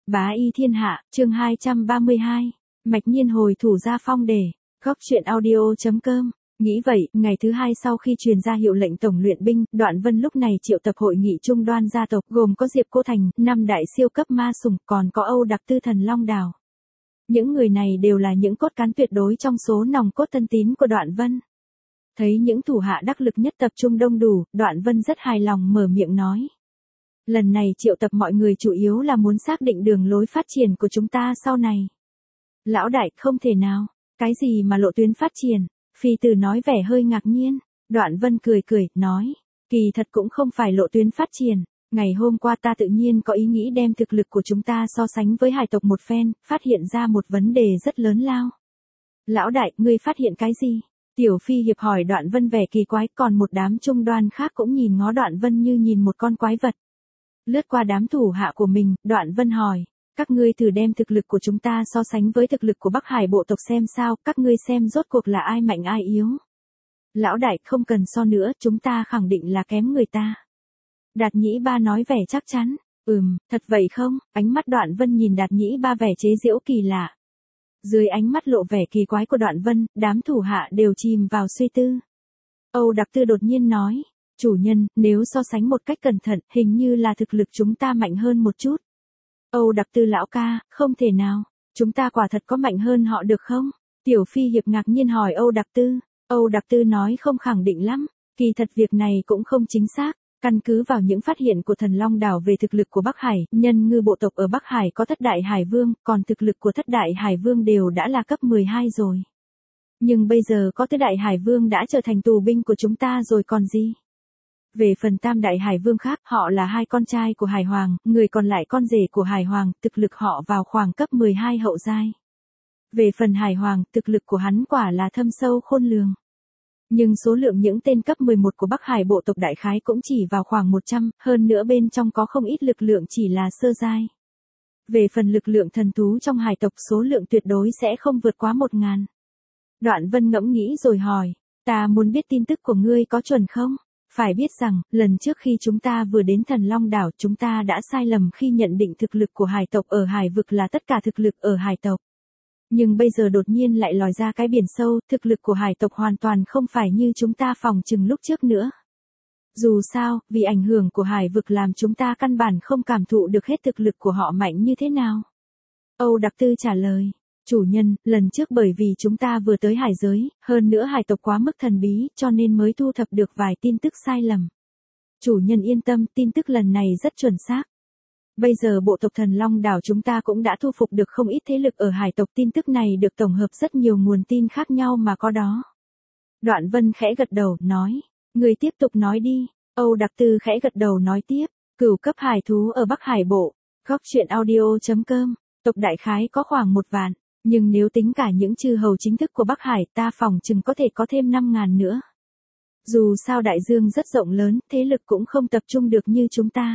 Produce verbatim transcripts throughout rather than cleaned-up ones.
Bá y thiên hạ, chương hai trăm ba mươi hai. Mạch nhiên hồi thủ ra phong đề. Góc truyện audio.com. Nghĩ vậy, ngày thứ hai sau khi truyền ra hiệu lệnh tổng luyện binh, Đoạn Vân lúc này triệu tập hội nghị trung đoan gia tộc, gồm có Diệp Cô Thành, năm đại siêu cấp ma sủng, còn có Âu Đặc Tư Thần Long Đào. Những người này đều là những cốt cán tuyệt đối trong số nòng cốt thân tín của Đoạn Vân. Thấy những thủ hạ đắc lực nhất tập trung đông đủ, Đoạn Vân rất hài lòng mở miệng nói. Lần này triệu tập mọi người chủ yếu là muốn xác định đường lối phát triển của chúng ta sau này. Lão đại, không thể nào. Cái gì mà lộ tuyến phát triển? Phi tử nói vẻ hơi ngạc nhiên. Đoạn Vân cười cười, nói. Kỳ thật cũng không phải lộ tuyến phát triển. Ngày hôm qua ta tự nhiên có ý nghĩ đem thực lực của chúng ta so sánh với hải tộc một phen, phát hiện ra một vấn đề rất lớn lao. Lão đại, ngươi phát hiện cái gì? Tiểu Phi hiệp hỏi Đoạn Vân vẻ kỳ quái, còn một đám trung đoan khác cũng nhìn ngó Đoạn Vân như nhìn một con quái vật. Lướt qua đám thủ hạ của mình, Đoạn Vân hỏi, các ngươi thử đem thực lực của chúng ta so sánh với thực lực của Bắc Hải bộ tộc xem sao, các ngươi xem rốt cuộc là ai mạnh ai yếu. Lão đại, không cần so nữa, chúng ta khẳng định là kém người ta. Đạt Nhĩ Ba nói vẻ chắc chắn, ừm, thật vậy không? Ánh mắt Đoạn Vân nhìn Đạt Nhĩ Ba vẻ chế giễu kỳ lạ. Dưới ánh mắt lộ vẻ kỳ quái của Đoạn Vân, đám thủ hạ đều chìm vào suy tư. Âu Đặc Tư đột nhiên nói. Chủ nhân, nếu so sánh một cách cẩn thận, hình như là thực lực chúng ta mạnh hơn một chút. Âu Đặc Tư lão ca, không thể nào. Chúng ta quả thật có mạnh hơn họ được không? Tiểu Phi hiệp ngạc nhiên hỏi Âu Đặc Tư. Âu Đặc Tư nói không khẳng định lắm. Kỳ thật việc này cũng không chính xác. Căn cứ vào những phát hiện của Thần Long Đảo về thực lực của Bắc Hải, nhân ngư bộ tộc ở Bắc Hải có Thất Đại Hải Vương, còn thực lực của Thất Đại Hải Vương đều đã là cấp mười hai rồi. Nhưng bây giờ có Tứ Đại Hải Vương đã trở thành tù binh của chúng ta rồi còn gì? Về phần Tam Đại Hải Vương khác, họ là hai con trai của Hải Hoàng, người còn lại con rể của Hải Hoàng, thực lực họ vào khoảng cấp mười hai hậu giai. Về phần Hải Hoàng, thực lực của hắn quả là thâm sâu khôn lường. Nhưng số lượng những tên cấp mười một của Bắc Hải bộ tộc đại khái cũng chỉ vào khoảng một trăm, hơn nữa bên trong có không ít lực lượng chỉ là sơ giai. Về phần lực lượng thần thú trong hải tộc số lượng tuyệt đối sẽ không vượt quá một ngàn. Đoạn Vân ngẫm nghĩ rồi hỏi, ta muốn biết tin tức của ngươi có chuẩn không? Phải biết rằng, lần trước khi chúng ta vừa đến Thần Long Đảo chúng ta đã sai lầm khi nhận định thực lực của hải tộc ở hải vực là tất cả thực lực ở hải tộc. Nhưng bây giờ đột nhiên lại lòi ra cái biển sâu, thực lực của hải tộc hoàn toàn không phải như chúng ta phòng chừng lúc trước nữa. Dù sao, vì ảnh hưởng của hải vực làm chúng ta căn bản không cảm thụ được hết thực lực của họ mạnh như thế nào. Âu Đặc Tư trả lời. Chủ nhân, lần trước bởi vì chúng ta vừa tới hải giới, hơn nữa hải tộc quá mức thần bí, cho nên mới thu thập được vài tin tức sai lầm. Chủ nhân yên tâm, tin tức lần này rất chuẩn xác. Bây giờ bộ tộc Thần Long Đảo chúng ta cũng đã thu phục được không ít thế lực ở hải tộc, tin tức này được tổng hợp rất nhiều nguồn tin khác nhau mà có đó. Đoạn Vân khẽ gật đầu, nói, người tiếp tục nói đi. Âu Đặc Tư khẽ gật đầu nói tiếp, cửu cấp hải thú ở Bắc Hải bộ, góc truyện audio.com, tộc đại khái có khoảng một vạn. Nhưng nếu tính cả những chư hầu chính thức của Bắc Hải ta phòng chừng có thể có thêm năm ngàn nữa. Dù sao đại dương rất rộng lớn, thế lực cũng không tập trung được như chúng ta.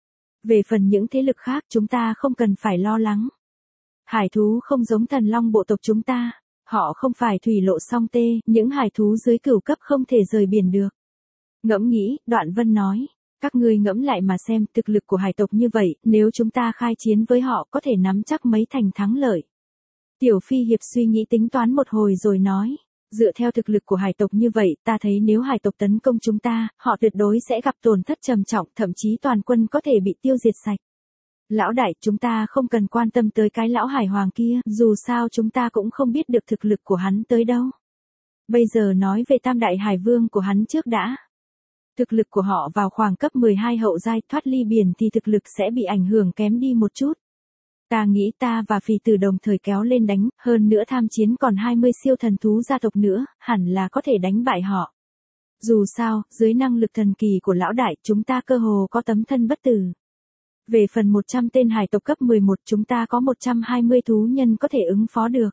Về phần những thế lực khác chúng ta không cần phải lo lắng. Hải thú không giống Thần Long bộ tộc chúng ta. Họ không phải thủy lộ song tê, những hải thú dưới cửu cấp không thể rời biển được. Ngẫm nghĩ, Đoạn Vân nói. Các ngươi ngẫm lại mà xem, thực lực của hải tộc như vậy, nếu chúng ta khai chiến với họ có thể nắm chắc mấy thành thắng lợi. Tiểu Phi hiệp suy nghĩ tính toán một hồi rồi nói, dựa theo thực lực của hải tộc như vậy, ta thấy nếu hải tộc tấn công chúng ta, họ tuyệt đối sẽ gặp tổn thất trầm trọng, thậm chí toàn quân có thể bị tiêu diệt sạch. Lão đại, chúng ta không cần quan tâm tới cái lão Hải Hoàng kia, dù sao chúng ta cũng không biết được thực lực của hắn tới đâu. Bây giờ nói về Tam Đại Hải Vương của hắn trước đã. Thực lực của họ vào khoảng cấp mười hai hậu giai, thoát ly biển thì thực lực sẽ bị ảnh hưởng kém đi một chút. Ta nghĩ ta và Phi Tử đồng thời kéo lên đánh, hơn nữa tham chiến còn hai mươi siêu thần thú gia tộc nữa, hẳn là có thể đánh bại họ. Dù sao, dưới năng lực thần kỳ của lão đại, chúng ta cơ hồ có tấm thân bất tử. Về phần một trăm tên hải tộc cấp mười một, chúng ta có một trăm hai mươi thú nhân có thể ứng phó được.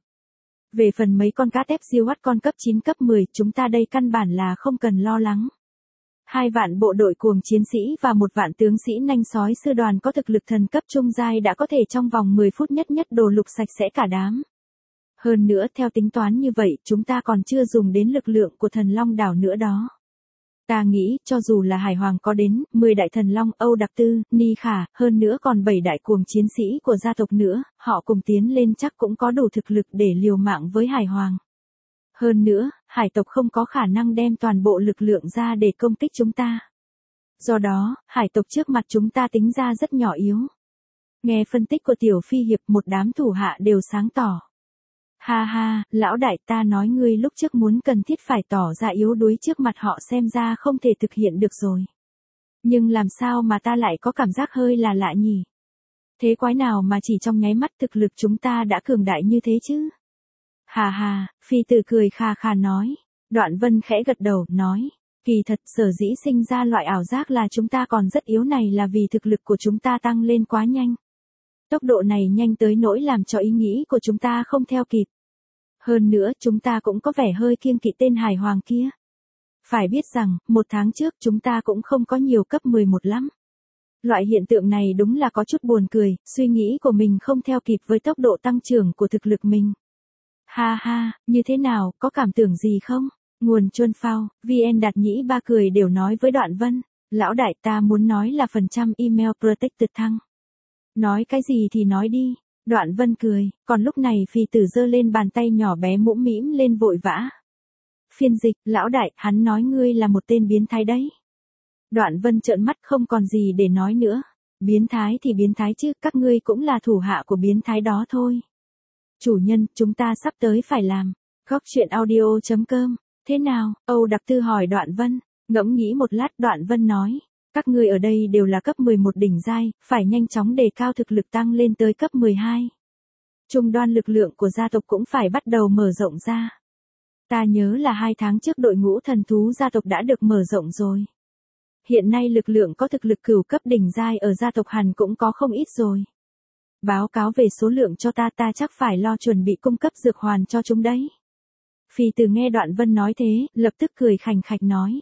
Về phần mấy con cá tép diêu hắt con cấp chín cấp mười, chúng ta đây căn bản là không cần lo lắng. Hai vạn bộ đội cuồng chiến sĩ và một vạn tướng sĩ nanh sói sư đoàn có thực lực thần cấp trung giai đã có thể trong vòng mười phút nhất nhất đồ lục sạch sẽ cả đám. Hơn nữa theo tính toán như vậy, chúng ta còn chưa dùng đến lực lượng của Thần Long Đảo nữa đó. Ta nghĩ, cho dù là Hải Hoàng có đến, mười đại thần long, Âu Đặc Tư, Ni Khả, hơn nữa còn bảy đại cuồng chiến sĩ của gia tộc nữa, họ cùng tiến lên chắc cũng có đủ thực lực để liều mạng với Hải Hoàng. Hơn nữa, hải tộc không có khả năng đem toàn bộ lực lượng ra để công kích chúng ta. Do đó, hải tộc trước mặt chúng ta tính ra rất nhỏ yếu. Nghe phân tích của Tiểu Phi Hiệp, một đám thủ hạ đều sáng tỏ. Ha ha, lão đại, ta nói ngươi lúc trước muốn cần thiết phải tỏ ra yếu đuối trước mặt họ xem ra không thể thực hiện được rồi. Nhưng làm sao mà ta lại có cảm giác hơi là lạ nhỉ? Thế quái nào mà chỉ trong nháy mắt thực lực chúng ta đã cường đại như thế chứ? Hà hà, Phi Tử cười khà khà nói. Đoạn Vân khẽ gật đầu, nói. Kỳ thật sở dĩ sinh ra loại ảo giác là chúng ta còn rất yếu này là vì thực lực của chúng ta tăng lên quá nhanh. Tốc độ này nhanh tới nỗi làm cho ý nghĩ của chúng ta không theo kịp. Hơn nữa chúng ta cũng có vẻ hơi kiêng kỵ tên Hải Hoàng kia. Phải biết rằng, một tháng trước chúng ta cũng không có nhiều cấp mười một lắm. Loại hiện tượng này đúng là có chút buồn cười, suy nghĩ của mình không theo kịp với tốc độ tăng trưởng của thực lực mình. Ha ha, như thế nào, có cảm tưởng gì không? Nguồn Chuân Phao, vê en Đạt Nhĩ ba cười đều nói với Đoạn Vân. Lão đại, ta muốn nói là phần trăm email protected thăng. Nói cái gì thì nói đi. Đoạn Vân cười, còn lúc này Phi Tử giơ lên bàn tay nhỏ bé mũm mĩm lên vội vã. Phiên dịch, lão đại, hắn nói ngươi là một tên biến thái đấy. Đoạn Vân trợn mắt không còn gì để nói nữa. Biến thái thì biến thái chứ, các ngươi cũng là thủ hạ của biến thái đó thôi. Chủ nhân, chúng ta sắp tới phải làm. Góc truyện audio chấm com. Thế nào? Âu Đặc Tư hỏi Đoạn Vân. Ngẫm nghĩ một lát, Đoạn Vân nói. Các ngươi ở đây đều là cấp mười một đỉnh giai, phải nhanh chóng đề cao thực lực tăng lên tới cấp mười hai. Trung đoan lực lượng của gia tộc cũng phải bắt đầu mở rộng ra. Ta nhớ là hai tháng trước đội ngũ thần thú gia tộc đã được mở rộng rồi. Hiện nay lực lượng có thực lực cửu cấp đỉnh giai ở gia tộc Hàn cũng có không ít rồi. Báo cáo về số lượng cho ta, ta chắc phải lo chuẩn bị cung cấp dược hoàn cho chúng đấy. Phi Tử nghe Đoạn Vân nói thế, lập tức cười khành khạch nói.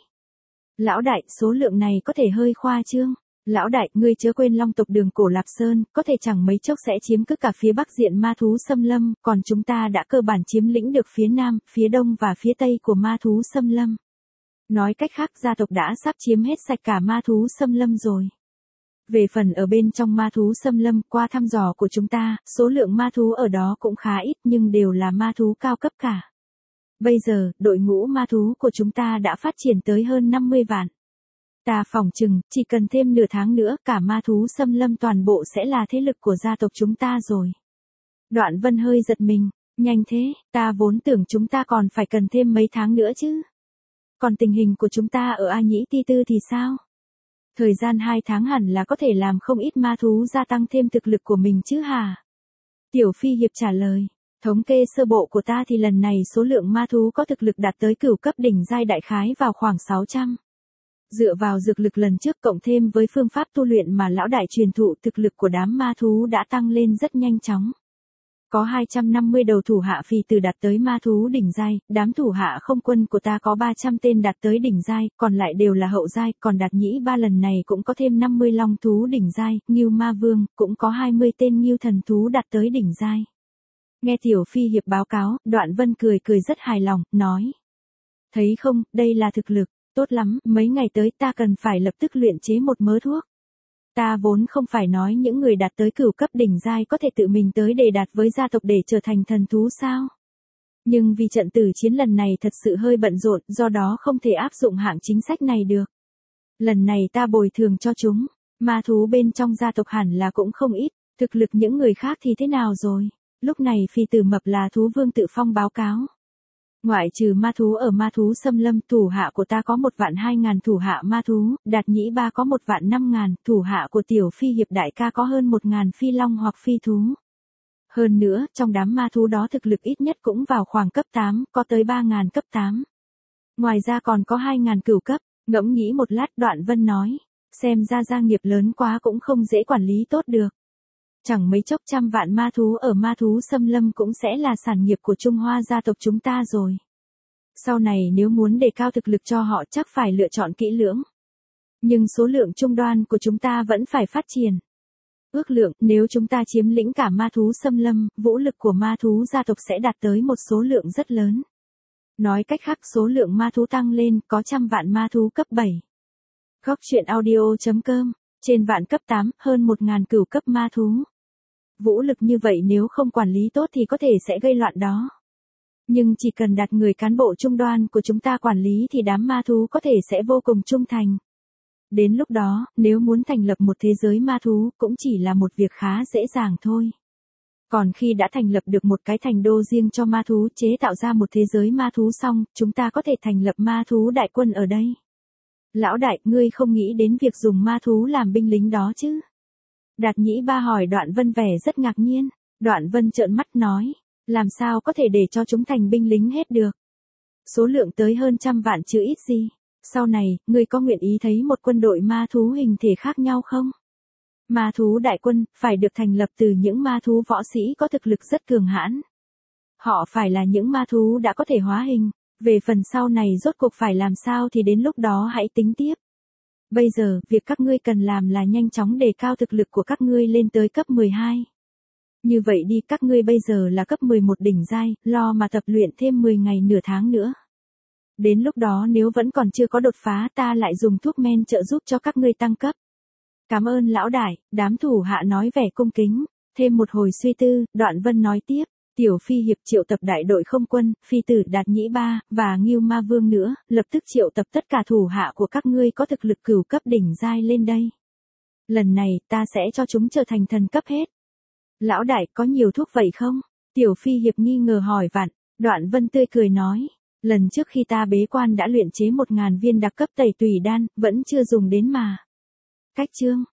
Lão đại, số lượng này có thể hơi khoa trương. Lão đại, ngươi chớ quên Long tộc Đường Cổ Lạp Sơn, có thể chẳng mấy chốc sẽ chiếm cứ cả phía bắc diện ma thú xâm lâm, còn chúng ta đã cơ bản chiếm lĩnh được phía nam, phía đông và phía tây của ma thú xâm lâm. Nói cách khác, gia tộc đã sắp chiếm hết sạch cả ma thú xâm lâm rồi. Về phần ở bên trong ma thú xâm lâm, qua thăm dò của chúng ta, số lượng ma thú ở đó cũng khá ít nhưng đều là ma thú cao cấp cả. Bây giờ, đội ngũ ma thú của chúng ta đã phát triển tới hơn năm mươi vạn. Ta phỏng chừng, chỉ cần thêm nửa tháng nữa, cả ma thú xâm lâm toàn bộ sẽ là thế lực của gia tộc chúng ta rồi. Đoạn Vân hơi giật mình, nhanh thế, ta vốn tưởng chúng ta còn phải cần thêm mấy tháng nữa chứ. Còn tình hình của chúng ta ở A Nhĩ Ti Tư thì sao? Thời gian hai tháng hẳn là có thể làm không ít ma thú gia tăng thêm thực lực của mình chứ hả? Tiểu Phi Hiệp trả lời. Thống kê sơ bộ của ta thì lần này số lượng ma thú có thực lực đạt tới cửu cấp đỉnh giai đại khái vào khoảng sáu trăm. Dựa vào dược lực lần trước cộng thêm với phương pháp tu luyện mà lão đại truyền thụ, thực lực của đám ma thú đã tăng lên rất nhanh chóng. Có hai trăm năm mươi đầu thủ hạ Phi Tử đạt tới ma thú đỉnh giai, đám thủ hạ không quân của ta có ba trăm tên đạt tới đỉnh giai, còn lại đều là hậu giai, còn Đạt Nhĩ ba lần này cũng có thêm năm mươi long thú đỉnh giai, Ngưu Ma Vương cũng có hai mươi tên Ngưu thần thú đạt tới đỉnh giai. Nghe Tiểu Phi Hiệp báo cáo, Đoạn Vân cười cười rất hài lòng, nói. Thấy không, đây là thực lực, tốt lắm, mấy ngày tới ta cần phải lập tức luyện chế một mớ thuốc. Ta vốn không phải nói những người đạt tới cửu cấp đỉnh giai có thể tự mình tới đề đạt với gia tộc để trở thành thần thú sao. Nhưng vì trận tử chiến lần này thật sự hơi bận rộn, do đó không thể áp dụng hạng chính sách này được. Lần này ta bồi thường cho chúng, ma thú bên trong gia tộc hẳn là cũng không ít, thực lực những người khác thì thế nào rồi? Lúc này Phi Tử Mập là thú vương tự phong báo cáo. Ngoại trừ ma thú ở ma thú xâm lâm, thủ hạ của ta có một vạn hai ngàn thủ hạ ma thú, Đạt Nhĩ ba có một vạn năm ngàn, thủ hạ của Tiểu Phi Hiệp đại ca có hơn một ngàn phi long hoặc phi thú. Hơn nữa, trong đám ma thú đó thực lực ít nhất cũng vào khoảng cấp tám, có tới ba ngàn cấp tám. Ngoài ra còn có hai ngàn cửu cấp, ngẫm nghĩ một lát Đoạn Vân nói. Xem ra gia nghiệp lớn quá cũng không dễ quản lý tốt được. Chẳng mấy chốc trăm vạn ma thú ở ma thú xâm lâm cũng sẽ là sản nghiệp của Trung Hoa gia tộc chúng ta rồi. Sau này nếu muốn đề cao thực lực cho họ chắc phải lựa chọn kỹ lưỡng. Nhưng số lượng trung đoan của chúng ta vẫn phải phát triển. Ước lượng, nếu chúng ta chiếm lĩnh cả ma thú xâm lâm, vũ lực của ma thú gia tộc sẽ đạt tới một số lượng rất lớn. Nói cách khác số lượng ma thú tăng lên, có trăm vạn ma thú cấp bảy. Góc truyện audio.com, trên vạn cấp tám, hơn một ngàn cửu cấp ma thú. Vũ lực như vậy nếu không quản lý tốt thì có thể sẽ gây loạn đó. Nhưng chỉ cần đặt người cán bộ trung đoan của chúng ta quản lý thì đám ma thú có thể sẽ vô cùng trung thành. Đến lúc đó, nếu muốn thành lập một thế giới ma thú cũng chỉ là một việc khá dễ dàng thôi. Còn khi đã thành lập được một cái thành đô riêng cho ma thú, chế tạo ra một thế giới ma thú xong, chúng ta có thể thành lập ma thú đại quân ở đây. Lão đại, ngươi không nghĩ đến việc dùng ma thú làm binh lính đó chứ? Đạt Nhĩ Ba hỏi Đoạn Vân vẻ rất ngạc nhiên. Đoạn Vân trợn mắt nói, làm sao có thể để cho chúng thành binh lính hết được? Số lượng tới hơn trăm vạn chứ ít gì. Sau này, ngươi có nguyện ý thấy một quân đội ma thú hình thể khác nhau không? Ma thú đại quân, phải được thành lập từ những ma thú võ sĩ có thực lực rất cường hãn. Họ phải là những ma thú đã có thể hóa hình. Về phần sau này rốt cuộc phải làm sao thì đến lúc đó hãy tính tiếp. Bây giờ, việc các ngươi cần làm là nhanh chóng đề cao thực lực của các ngươi lên tới cấp mười hai. Như vậy đi, các ngươi bây giờ là cấp mười một đỉnh giai, lo mà tập luyện thêm mười ngày nửa tháng nữa. Đến lúc đó nếu vẫn còn chưa có đột phá ta lại dùng thuốc men trợ giúp cho các ngươi tăng cấp. Cảm ơn lão đại, đám thủ hạ nói vẻ cung kính. Thêm một hồi suy tư, Đoạn Vân nói tiếp. Tiểu Phi hiệp triệu tập đại đội không quân, phi tử Đạt Nhĩ Ba, và Ngưu Ma Vương nữa, lập tức triệu tập tất cả thủ hạ của các ngươi có thực lực cửu cấp đỉnh giai lên đây. Lần này, ta sẽ cho chúng trở thành thần cấp hết. Lão đại, có nhiều thuốc vậy không? Tiểu Phi hiệp nghi ngờ hỏi vặn, Đoạn Vân tươi cười nói. Lần trước khi ta bế quan đã luyện chế một ngàn viên đặc cấp tẩy tùy đan, vẫn chưa dùng đến mà. Cách chương.